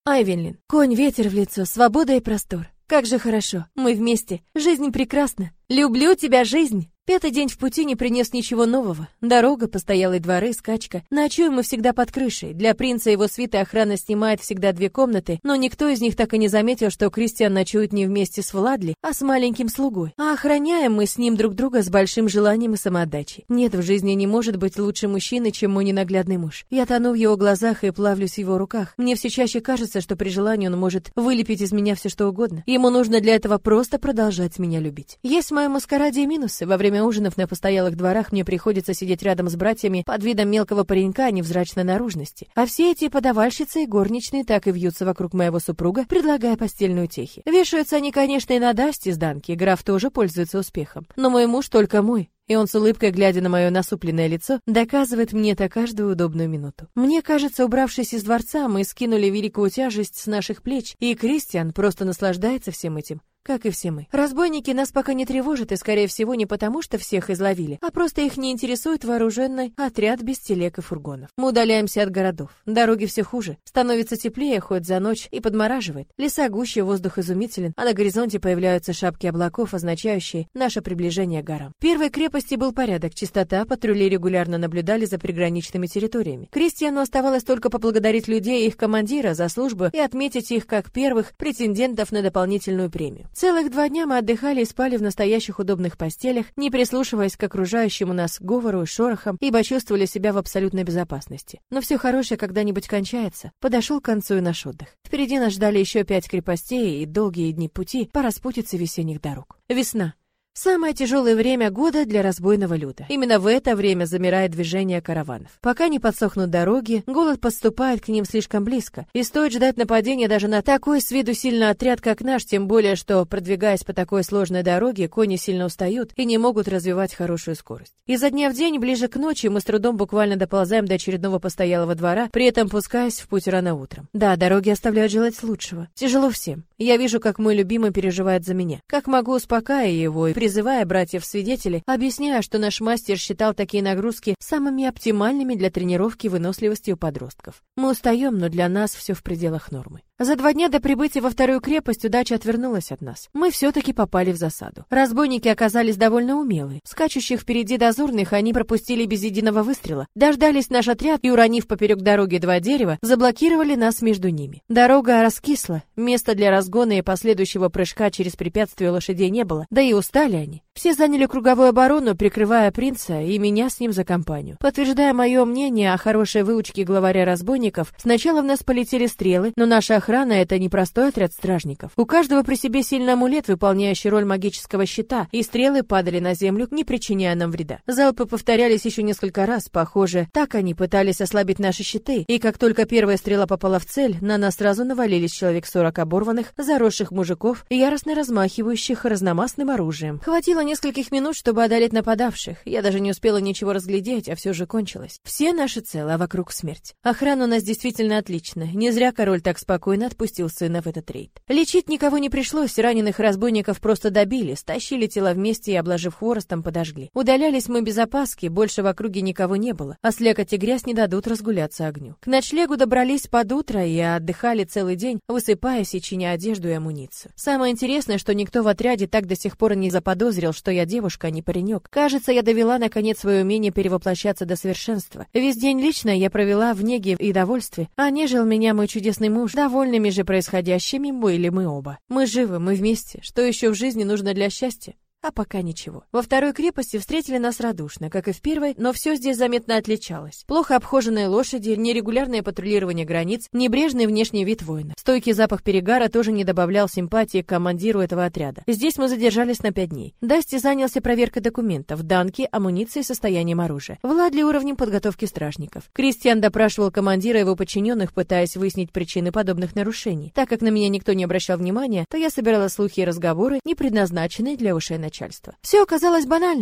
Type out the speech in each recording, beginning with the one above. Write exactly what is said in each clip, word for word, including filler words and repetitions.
Айвенлин. Конь, ветер в лицо, свобода и простор. Как же хорошо, мы вместе, жизнь прекрасна. Люблю тебя, жизнь. Пятый день в пути не принес ничего нового. Дорога, постоялые дворы, скачка. Ночуем мы всегда под крышей. Для принца и его свиты охрана снимает всегда две комнаты, но никто из них так и не заметил, что Кристиан ночует не вместе с Владли, а с маленьким слугой. А охраняем мы с ним друг друга с большим желанием и самоотдачей. Нет в жизни не может быть лучше мужчины, чем мой ненаглядный муж. Я тону в его глазах и плавлюсь в его руках. Мне все чаще кажется, что при желании он может вылепить из меня все что угодно. Ему нужно для этого просто продолжать меня любить. Есть в моем маскараде и минусы. Во время ужинов на постоялых дворах мне приходится сидеть рядом с братьями под видом мелкого паренька невзрачной наружности. А все эти подавальщицы и горничные так и вьются вокруг моего супруга, предлагая постельные утехи. Вешаются они, конечно, и на Дасти с Данки, граф тоже пользуется успехом. Но мой муж только мой. И он с улыбкой, глядя на мое насупленное лицо, доказывает мне это каждую удобную минуту. Мне кажется, убравшись из дворца, мы скинули великую тяжесть с наших плеч, и Кристиан просто наслаждается всем этим. Как и все мы. Разбойники нас пока не тревожат, и, скорее всего, не потому, что всех изловили, а просто их не интересует вооруженный отряд без телег и фургонов. Мы удаляемся от городов. Дороги все хуже. Становится теплее, хоть за ночь, и подмораживает. Леса гуще, воздух изумителен, а на горизонте появляются шапки облаков, означающие наше приближение к горам. В первой крепости был порядок, чистота, патрули регулярно наблюдали за приграничными территориями. Кристиану оставалось только поблагодарить людей и их командира за службу и отметить их как первых претендентов на дополнительную премию. Целых два дня мы отдыхали и спали в настоящих удобных постелях, не прислушиваясь к окружающему нас говору и шорохам, ибо чувствовали себя в абсолютной безопасности. Но все хорошее когда-нибудь кончается. Подошел к концу и наш отдых. Впереди нас ждали еще пять крепостей и долгие дни пути по распутице весенних дорог. Весна. Самое тяжелое время года для разбойного люда. Именно в это время замирает движение караванов. Пока не подсохнут дороги, голод подступает к ним слишком близко, и стоит ждать нападения даже на такой с виду сильный отряд, как наш, тем более, что, продвигаясь по такой сложной дороге, кони сильно устают и не могут развивать хорошую скорость. Изо дня в день, ближе к ночи, мы с трудом буквально доползаем до очередного постоялого двора, при этом пускаясь в путь рано утром. Да, дороги оставляют желать лучшего. Тяжело всем. Я вижу, как мой любимый переживает за меня. Как могу, успокаивая его и призывая братьев-свидетелей, объясняя, что наш мастер считал такие нагрузки самыми оптимальными для тренировки выносливости у подростков. Мы устаем, но для нас все в пределах нормы. За два дня до прибытия во вторую крепость удача отвернулась от нас. Мы все-таки попали в засаду. Разбойники оказались довольно умелые. Скачущих впереди дозорных они пропустили без единого выстрела. Дождались наш отряд и, уронив поперек дороги два дерева, заблокировали нас между ними. Дорога раскисла, места для разгона и последующего прыжка через препятствия лошадей не было, да и устали они. Все заняли круговую оборону, прикрывая принца и меня с ним за компанию. Подтверждая мое мнение о хорошей выучке главаря разбойников, сначала в нас полетели стрелы, но наша охрана — это не простой отряд стражников. У каждого при себе сильный амулет, выполняющий роль магического щита, и стрелы падали на землю, не причиняя нам вреда. Залпы повторялись еще несколько раз, похоже, так они пытались ослабить наши щиты, и как только первая стрела попала в цель, на нас сразу навалились человек сорок оборванных, заросших мужиков, яростно размахивающих разномастным оружием. Хватило нескольких минут, чтобы одолеть нападавших. Я даже не успела ничего разглядеть, а все же кончилось. Все наши целы, а вокруг смерть. Охрана у нас действительно отличная. Не зря король так спокойно отпустил сына в этот рейд. Лечить никого не пришлось, раненых разбойников просто добили, стащили тела вместе и, обложив хворостом, подожгли. Удалялись мы без опаски, больше в округе никого не было, а слякоть и грязь не дадут разгуляться огню. К ночлегу добрались под утро и отдыхали целый день, высыпаясь и чиня одежду и амуницию. Самое интересное, что никто в отряде так до сих пор не заподозрил, что я девушка, а не паренек. Кажется, я довела наконец свое умение перевоплощаться до совершенства. Весь день лично я провела в неге и довольстве, а нежил меня мой чудесный муж. Довольными же происходящими были мы оба. Мы живы, мы вместе. Что еще в жизни нужно для счастья? А пока ничего. Во второй крепости встретили нас радушно, как и в первой, но все здесь заметно отличалось. Плохо обхоженные лошади, нерегулярное патрулирование границ, небрежный внешний вид воина. Стойкий запах перегара тоже не добавлял симпатии к командиру этого отряда. Здесь мы задержались на пять дней. Дасти занялся проверкой документов, Данки, амуниции и состоянием оружия. Владли уровнем подготовки стражников. Кристиан допрашивал командира и его подчиненных, пытаясь выяснить причины подобных нарушений. Так как на меня никто не обращал внимания, то я собирала слухи и разговоры, не предназначенные для ушей начальства. Все оказалось банально.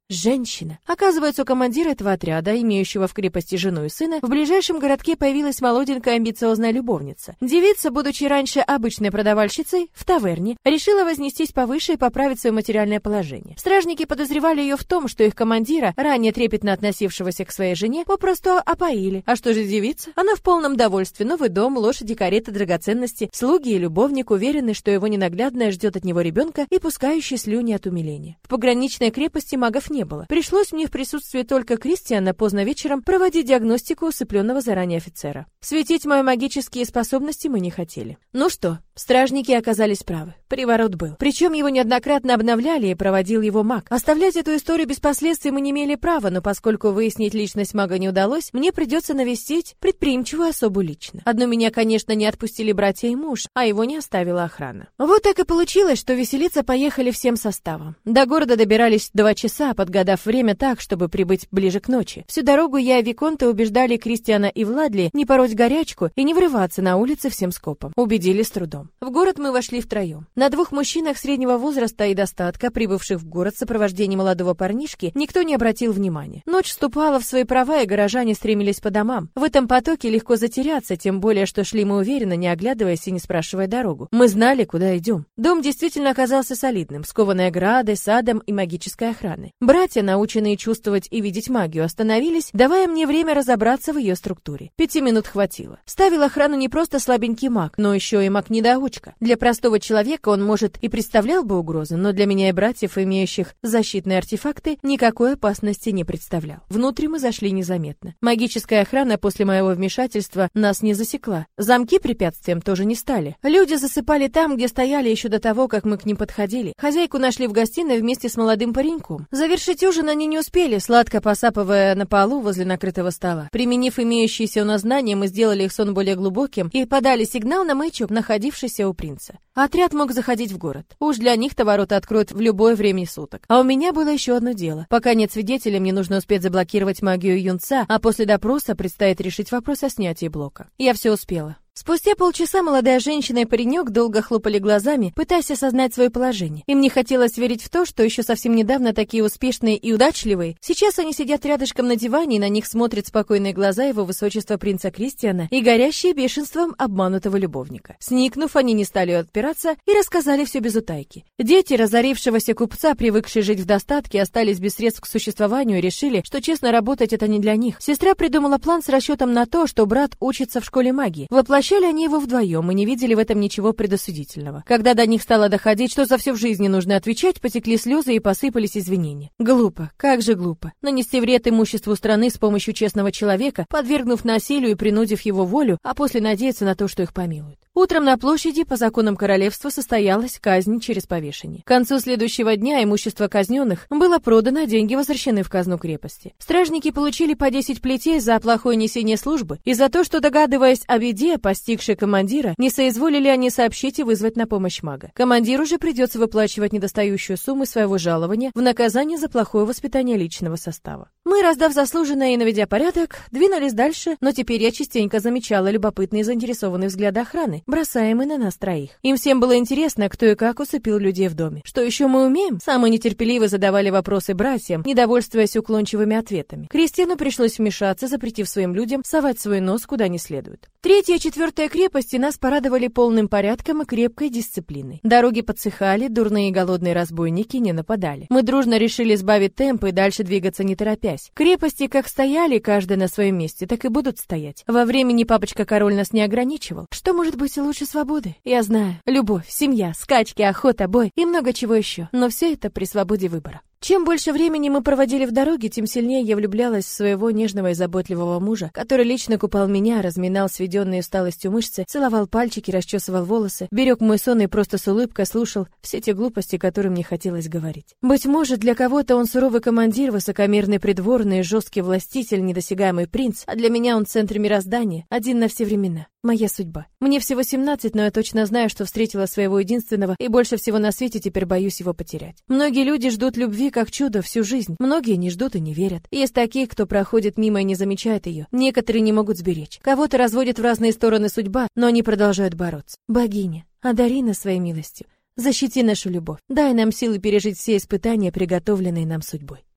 Женщина. Оказывается, у командира этого отряда, имеющего в крепости жену и сына, в ближайшем городке появилась молоденькая амбициозная любовница. Девица, будучи раньше обычной продавальщицей в таверне, решила вознестись повыше и поправить свое материальное положение. Стражники подозревали ее в том, что их командира, ранее трепетно относившегося к своей жене, попросту опоили. А что же девица? Она в полном довольстве. Новый дом, лошади, кареты, драгоценности, слуги и любовник уверены, что его ненаглядная ждет от него ребенка и пускающий слюни от умиления. В пограничной крепости магов не Не было. Пришлось мне в присутствии только Кристиана поздно вечером проводить диагностику усыпленного заранее офицера. Светить мои магические способности мы не хотели. Ну что, стражники оказались правы. Приворот был. Причем его неоднократно обновляли и проводил его маг. Оставлять эту историю без последствий мы не имели права, но поскольку выяснить личность мага не удалось, мне придется навестить предприимчивую особу лично. Одну меня, конечно, не отпустили братья и муж, а его не оставила охрана. Вот так и получилось, что веселиться поехали всем составом. До города добирались два часа, подгадав время так, чтобы прибыть ближе к ночи. Всю дорогу я и Виконта убеждали Кристиана и Владли не пороть горячку и не врываться на улицы всем скопом. Убедили с трудом. В город мы вошли втроем. На двух мужчинах среднего возраста и достатка, прибывших в город в сопровождении молодого парнишки, никто не обратил внимания. Ночь вступала в свои права, и горожане стремились по домам. В этом потоке легко затеряться, тем более, что шли мы уверенно, не оглядываясь и не спрашивая дорогу. Мы знали, куда идем. Дом действительно оказался солидным, скованной оградой, садом и магической охраной. Братья, наученные чувствовать и видеть магию, остановились, давая мне время разобраться в ее структуре. Пяти минут хватило. Ставил охрану не просто слабенький маг, но еще и маг-недоучка. Для простого человека он, может, и представлял бы угрозу, но для меня и братьев, имеющих защитные артефакты, никакой опасности не представлял. Внутрь мы зашли незаметно. Магическая охрана после моего вмешательства нас не засекла. Замки препятствием тоже не стали. Люди засыпали там, где стояли еще до того, как мы к ним подходили. Хозяйку нашли в гостиной вместе с молодым пареньком. Завершить ужин они не успели, сладко посапывая на полу возле накрытого стола. Применив имеющиеся у нас знания, мы сделали их сон более глубоким и подали сигнал на маячок, находившийся у принца. Отряд мог заходить в город. Уж для них-то ворота откроют в любое время суток. А у меня было еще одно дело. Пока нет свидетелей, мне нужно успеть заблокировать магию юнца, а после допроса предстоит решить вопрос о снятии блока. Я все успела. Спустя полчаса молодая женщина и паренек долго хлопали глазами, пытаясь осознать свое положение. Им не хотелось верить в то, что еще совсем недавно такие успешные и удачливые. Сейчас они сидят рядышком на диване, и на них смотрят спокойные глаза его высочества принца Кристиана и горящие бешенством обманутого любовника. Сникнув, они не стали отпираться и рассказали все без утайки. Дети разорившегося купца, привыкшие жить в достатке, остались без средств к существованию и решили, что честно работать это не для них. Сестра придумала план с расчетом на то, что брат учится в школе магии. Воплощали они его вдвоем и не видели в этом ничего предосудительного. Когда до них стало доходить, что за все в жизни нужно отвечать, потекли слезы и посыпались извинения. Глупо, как же глупо. Нанести вред имуществу страны с помощью честного человека, подвергнув насилию и принудив его волю, а после надеяться на то, что их помилуют. Утром на площади по законам королевства состоялась казнь через повешение. К концу следующего дня имущество казненных было продано, а деньги возвращены в казну крепости. Стражники получили по десять плетей за плохое несение службы и за то, что, догадываясь о беде, постигшей командира, не соизволили они сообщить и вызвать на помощь мага. Командиру же придется выплачивать недостающую сумму своего жалования в наказание за плохое воспитание личного состава. Мы, раздав заслуженное и наведя порядок, двинулись дальше, но теперь я частенько замечала любопытные и заинтересованные взгляды охраны, бросаемые на нас троих. Им всем было интересно, кто и как усыпил людей в доме. Что еще мы умеем? Самые нетерпеливо задавали вопросы братьям, недовольствуясь уклончивыми ответами. Кристиану пришлось вмешаться, запретив своим людям совать свой нос куда не следует. Третья и четвертая крепости нас порадовали полным порядком и крепкой дисциплиной. Дороги подсыхали, дурные и голодные разбойники не нападали. Мы дружно решили сбавить темп и дальше двигаться не торопясь. Крепости как стояли, каждая на своем месте, так и будут стоять. Во времени папочка-король нас не ограничивал. Что может быть лучше свободы? Я знаю. Любовь, семья, скачки, охота, бой и много чего еще. Но все это при свободе выбора. Чем больше времени мы проводили в дороге, тем сильнее я влюблялась в своего нежного и заботливого мужа, который лично купал меня, разминал сведенные усталостью мышцы, целовал пальчики, расчесывал волосы, берег мой сон и просто с улыбкой слушал все те глупости, которые мне хотелось говорить. Быть может, для кого-то он суровый командир, высокомерный придворный, жесткий властитель, недосягаемый принц, а для меня он центр мироздания, один на все времена. Моя судьба. Мне всего семнадцать, но я точно знаю, что встретила своего единственного, и больше всего на свете теперь боюсь его потерять. Многие люди ждут любви как чудо всю жизнь. Многие не ждут и не верят. Есть такие, кто проходит мимо и не замечает ее. Некоторые не могут сберечь. Кого-то разводит в разные стороны судьба, но они продолжают бороться. Богиня, одари нас своей милостью. Защити нашу любовь. Дай нам силы пережить все испытания, приготовленные нам судьбой.